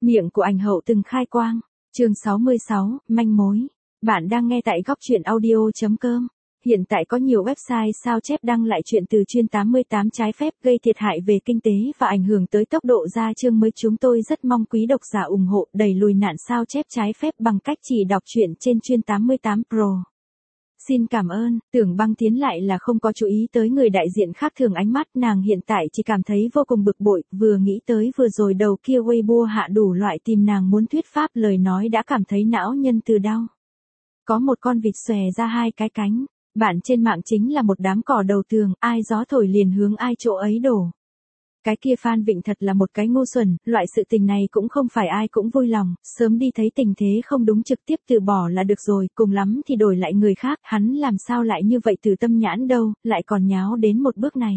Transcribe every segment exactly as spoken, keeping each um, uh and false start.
Miệng của ảnh hậu từng khai quang. Chương sáu mươi sáu, manh mối. Bạn đang nghe tại góc truyện audio chấm com. Hiện tại có nhiều website sao chép đăng lại chuyện từ chuyên tám mươi tám trái phép gây thiệt hại về kinh tế và ảnh hưởng tới tốc độ ra chương mới. Chúng tôi rất mong quý độc giả ủng hộ đẩy lùi nạn sao chép trái phép bằng cách chỉ đọc truyện trên chuyên tám mươi tám Pro. Xin cảm ơn. Tưởng Băng Tiến lại là không có chú ý tới người đại diện khác thường ánh mắt, nàng hiện tại chỉ cảm thấy vô cùng bực bội, vừa nghĩ tới vừa rồi đầu kia Weibo hạ đủ loại tìm nàng muốn thuyết pháp lời nói đã cảm thấy não nhân từ đau. Có một con vịt xòe ra hai cái cánh, bạn trên mạng chính là một đám cỏ đầu tường, ai gió thổi liền hướng ai chỗ ấy đổ. Cái kia Phan Vịnh thật là một cái ngu xuẩn, loại sự tình này cũng không phải ai cũng vui lòng, sớm đi thấy tình thế không đúng trực tiếp từ bỏ là được rồi, cùng lắm thì đổi lại người khác, hắn làm sao lại như vậy từ tâm nhãn đâu, lại còn nháo đến một bước này.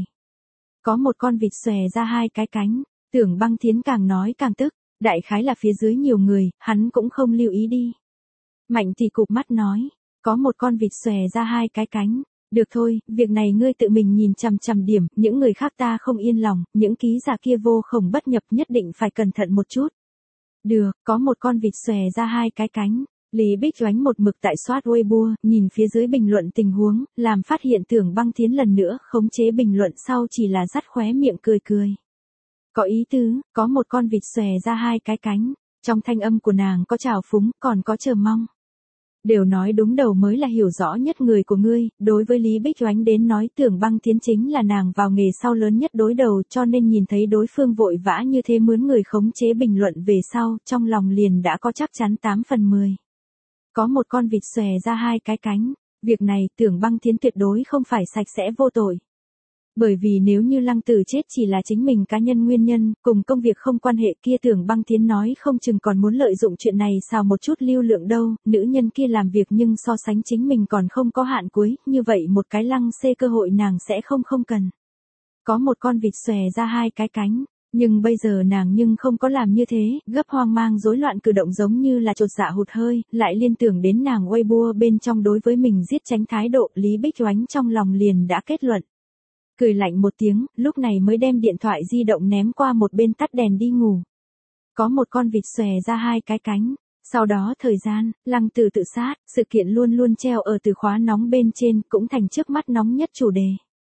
Có một con vịt xòe ra hai cái cánh, Tưởng Băng Tiến càng nói càng tức, đại khái là phía dưới nhiều người, hắn cũng không lưu ý đi. Mạnh thì cụp mắt nói, có một con vịt xòe ra hai cái cánh. Được thôi, việc này ngươi tự mình nhìn chằm chằm điểm, những người khác ta không yên lòng, những ký giả kia vô khổng bất nhập nhất định phải cẩn thận một chút. Được, có một con vịt xòe ra hai cái cánh. Lý Bích Oánh một mực tại soát Weibo, nhìn phía dưới bình luận tình huống, làm phát hiện Tưởng Băng Tiến lần nữa khống chế bình luận sau chỉ là dắt khóe miệng cười cười. Có ý tứ, có một con vịt xòe ra hai cái cánh, trong thanh âm của nàng có trào phúng, còn có chờ mong. Đều nói đúng đầu mới là hiểu rõ nhất người của ngươi, đối với Lý Bích Oánh đến nói Tưởng Băng Tiến chính là nàng vào nghề sau lớn nhất đối đầu, cho nên nhìn thấy đối phương vội vã như thế mướn người khống chế bình luận về sau, trong lòng liền đã có chắc chắn tám phần mười. Có một con vịt xòe ra hai cái cánh, việc này Tưởng Băng Tiến tuyệt đối không phải sạch sẽ vô tội. Bởi vì nếu như Lăng Tử chết chỉ là chính mình cá nhân nguyên nhân, cùng công việc không quan hệ kia Tưởng Băng Tiến nói không chừng còn muốn lợi dụng chuyện này xào một chút lưu lượng đâu, nữ nhân kia làm việc nhưng so sánh chính mình còn không có hạn cuối, như vậy một cái lăng xê cơ hội nàng sẽ không không cần. Có một con vịt xòe ra hai cái cánh, nhưng bây giờ nàng nhưng không có làm như thế, gấp hoang mang rối loạn cử động giống như là chột dạ hụt hơi, lại liên tưởng đến nàng Weibo bên trong đối với mình giết tránh thái độ, Lý Bích Oánh trong lòng liền đã kết luận. Cười lạnh một tiếng, lúc này mới đem điện thoại di động ném qua một bên tắt đèn đi ngủ. Có một con vịt xòe ra hai cái cánh. Sau đó thời gian, Lăng Tử tự sát, sự kiện luôn luôn treo ở từ khóa nóng bên trên, cũng thành trước mắt nóng nhất chủ đề.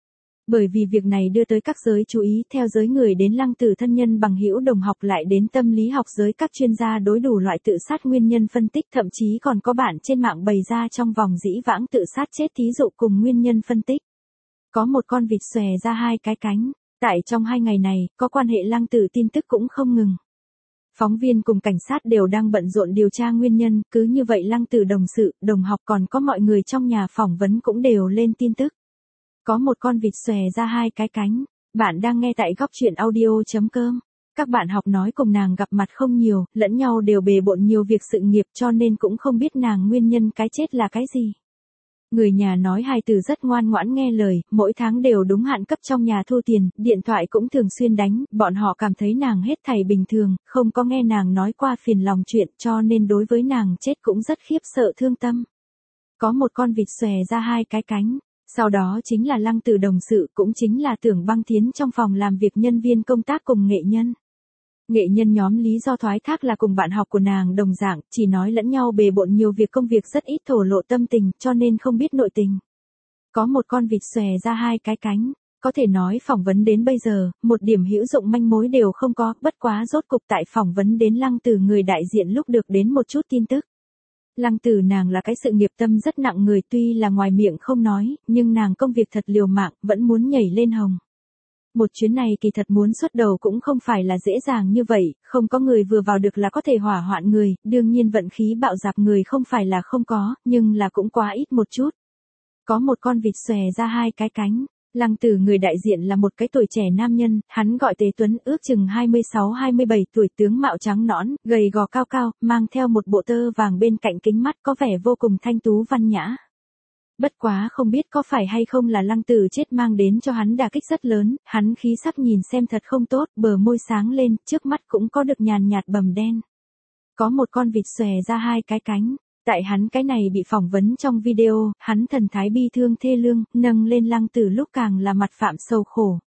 Bởi vì việc này đưa tới các giới chú ý, theo giới người đến Lăng Tử thân nhân bằng hữu đồng học lại đến tâm lý học giới các chuyên gia đối đủ loại tự sát nguyên nhân phân tích, thậm chí còn có bạn trên mạng bày ra trong vòng dĩ vãng tự sát chết thí dụ cùng nguyên nhân phân tích. Có một con vịt xòe ra hai cái cánh, tại trong hai ngày này, có quan hệ Lăng Tử tin tức cũng không ngừng. Phóng viên cùng cảnh sát đều đang bận rộn điều tra nguyên nhân, cứ như vậy Lăng Tử đồng sự, đồng học còn có mọi người trong nhà phỏng vấn cũng đều lên tin tức. Có một con vịt xòe ra hai cái cánh, bạn đang nghe tại góc truyện audio chấm com. Các bạn học nói cùng nàng gặp mặt không nhiều, lẫn nhau đều bề bộn nhiều việc sự nghiệp cho nên cũng không biết nàng nguyên nhân cái chết là cái gì. Người nhà nói hài tử rất ngoan ngoãn nghe lời, mỗi tháng đều đúng hạn cấp trong nhà thu tiền, điện thoại cũng thường xuyên đánh, bọn họ cảm thấy nàng hết thảy bình thường, không có nghe nàng nói qua phiền lòng chuyện cho nên đối với nàng chết cũng rất khiếp sợ thương tâm. Có một con vịt xòe ra hai cái cánh, sau đó chính là Lăng Tử đồng sự cũng chính là Tưởng Băng Tiến trong phòng làm việc nhân viên công tác cùng nghệ nhân. Nghệ nhân nhóm lý do thoái thác là cùng bạn học của nàng đồng dạng, chỉ nói lẫn nhau bề bộn nhiều việc công việc rất ít thổ lộ tâm tình, cho nên không biết nội tình. Có một con vịt xòe ra hai cái cánh, có thể nói phỏng vấn đến bây giờ, một điểm hữu dụng manh mối đều không có, bất quá rốt cục tại phỏng vấn đến Lăng Tử người đại diện lúc được đến một chút tin tức. Lăng Tử nàng là cái sự nghiệp tâm rất nặng người, tuy là ngoài miệng không nói, nhưng nàng công việc thật liều mạng, vẫn muốn nhảy lên hồng. Một chuyến này kỳ thật muốn xuất đầu cũng không phải là dễ dàng như vậy, không có người vừa vào được là có thể hỏa hoạn người, đương nhiên vận khí bạo dạp người không phải là không có, nhưng là cũng quá ít một chút. Có một con vịt xòe ra hai cái cánh, Lăng Tử người đại diện là một cái tuổi trẻ nam nhân, hắn gọi Tế Tuấn, ước chừng hai mươi sáu hai mươi bảy tuổi, tướng mạo trắng nõn, gầy gò cao cao, mang theo một bộ tơ vàng bên cạnh kính mắt có vẻ vô cùng thanh tú văn nhã. Bất quá không biết có phải hay không là Lăng Tử chết mang đến cho hắn đả kích rất lớn, hắn khí sắc nhìn xem thật không tốt, bờ môi sáng lên, trước mắt cũng có được nhàn nhạt bầm đen. Có một con vịt xòe ra hai cái cánh, tại hắn cái này bị phỏng vấn trong video, hắn thần thái bi thương thê lương, nâng lên Lăng Tử lúc càng là mặt phạm sầu khổ.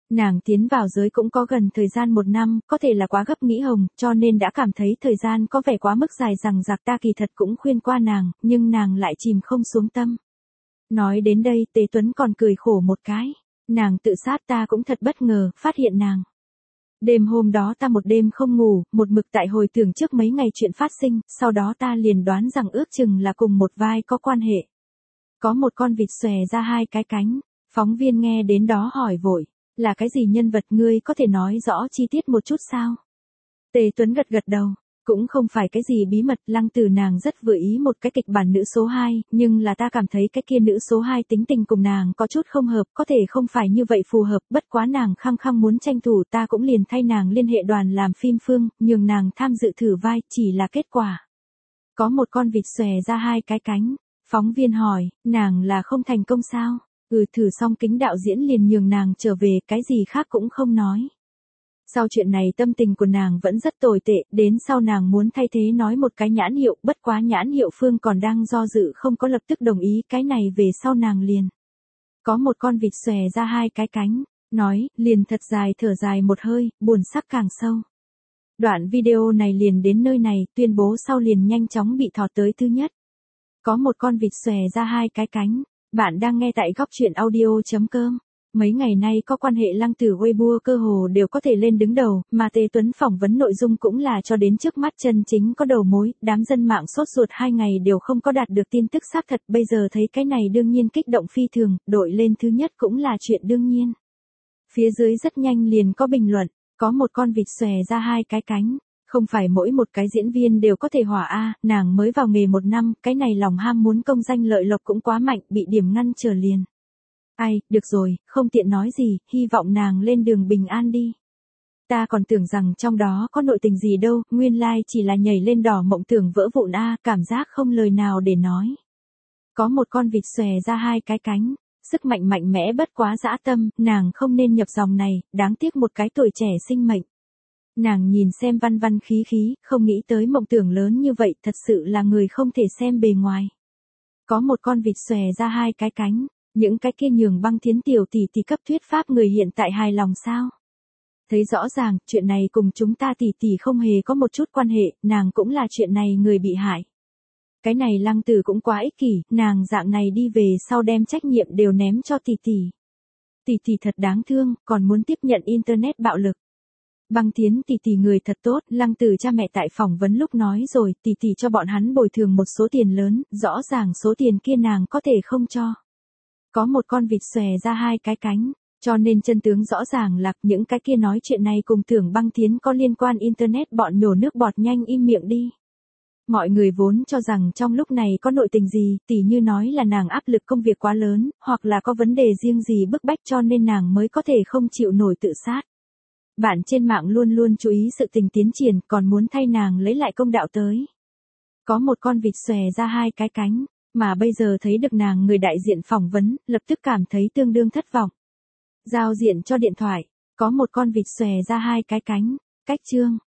Nàng tiến vào giới cũng có gần thời gian một năm, có thể là quá gấp nghĩ hồng, cho nên đã cảm thấy thời gian có vẻ quá mức dài rằng giặc ta kỳ thật cũng khuyên qua nàng, nhưng nàng lại chìm không xuống tâm. Nói đến đây Tề Tuấn còn cười khổ một cái. Nàng tự sát ta cũng thật bất ngờ, phát hiện nàng. Đêm hôm đó ta một đêm không ngủ, một mực tại hồi tưởng trước mấy ngày chuyện phát sinh, sau đó ta liền đoán rằng ước chừng là cùng một vai có quan hệ. Có một con vịt xòe ra hai cái cánh, phóng viên nghe đến đó hỏi vội, là cái gì nhân vật ngươi có thể nói rõ chi tiết một chút sao? Tề Tuấn gật gật đầu, cũng không phải cái gì bí mật, Lăng Tử nàng rất vừa ý một cái kịch bản nữ số hai, nhưng là ta cảm thấy cái kia nữ số hai tính tình cùng nàng có chút không hợp, có thể không phải như vậy phù hợp, bất quá nàng khăng khăng muốn tranh thủ ta cũng liền thay nàng liên hệ đoàn làm phim phương, nhường nàng tham dự thử vai, chỉ là kết quả. Có một con vịt xòe ra hai cái cánh, phóng viên hỏi, nàng là không thành công sao? Ừ, thử xong kính đạo diễn liền nhường nàng trở về, cái gì khác cũng không nói. Sau chuyện này tâm tình của nàng vẫn rất tồi tệ, đến sau nàng muốn thay thế nói một cái nhãn hiệu, bất quá nhãn hiệu phương còn đang do dự không có lập tức đồng ý, cái này về sau nàng liền. Có một con vịt xòe ra hai cái cánh, nói, liền thật dài thở dài một hơi, buồn sắc càng sâu. Đoạn video này liền đến nơi này, tuyên bố sau liền nhanh chóng bị thọt tới thứ nhất. Có một con vịt xòe ra hai cái cánh, bạn đang nghe tại góc truyện audio.com. Mấy ngày nay có quan hệ Lăng Tử Weibo cơ hồ đều có thể lên đứng đầu, mà Tề Tuấn phỏng vấn nội dung cũng là cho đến trước mắt chân chính có đầu mối, đám dân mạng sốt ruột hai ngày đều không có đạt được tin tức xác thật, bây giờ thấy cái này đương nhiên kích động phi thường, đội lên thứ nhất cũng là chuyện đương nhiên. Phía dưới rất nhanh liền có bình luận, có một con vịt xòe ra hai cái cánh, không phải mỗi một cái diễn viên đều có thể hỏa a, nàng mới vào nghề một năm, cái này lòng ham muốn công danh lợi lộc cũng quá mạnh, bị điểm ngăn trở liền. Ai, được rồi, không tiện nói gì, hy vọng nàng lên đường bình an đi. Ta còn tưởng rằng trong đó có nội tình gì đâu, nguyên lai chỉ là nhảy lên đỏ mộng tưởng vỡ vụn a, cảm giác không lời nào để nói. Có một con vịt xòe ra hai cái cánh, sức mạnh mạnh mẽ bất quá dã tâm, nàng không nên nhập dòng này, đáng tiếc một cái tuổi trẻ sinh mệnh. Nàng nhìn xem văn văn khí khí, không nghĩ tới mộng tưởng lớn như vậy, thật sự là người không thể xem bề ngoài. Có một con vịt xòe ra hai cái cánh. Những cái kia nhường Băng Thiến tiểu tỷ tỷ cấp thuyết pháp người hiện tại hài lòng sao? Thấy rõ ràng, chuyện này cùng chúng ta tỷ tỷ không hề có một chút quan hệ, nàng cũng là chuyện này người bị hại. Cái này Lăng Tử cũng quá ích kỷ, nàng dạng này đi về sau đem trách nhiệm đều ném cho tỷ tỷ. Tỷ tỷ thật đáng thương, còn muốn tiếp nhận internet bạo lực. Băng Thiến tỷ tỷ người thật tốt, Lăng Tử cha mẹ tại phỏng vấn lúc nói rồi, tỷ tỷ cho bọn hắn bồi thường một số tiền lớn, rõ ràng số tiền kia nàng có thể không cho. Có một con vịt xòe ra hai cái cánh, cho nên chân tướng rõ ràng là những cái kia nói chuyện này cùng Tưởng Băng Thiến có liên quan internet bọn nhổ nước bọt nhanh im miệng đi. Mọi người vốn cho rằng trong lúc này có nội tình gì, tỉ như nói là nàng áp lực công việc quá lớn, hoặc là có vấn đề riêng gì bức bách cho nên nàng mới có thể không chịu nổi tự sát. Bạn trên mạng luôn luôn chú ý sự tình tiến triển, còn muốn thay nàng lấy lại công đạo tới. Có một con vịt xòe ra hai cái cánh. Mà bây giờ thấy được nàng người đại diện phỏng vấn, lập tức cảm thấy tương đương thất vọng. Giao diện cho điện thoại, có một con vịt xòe ra hai cái cánh, cách chương.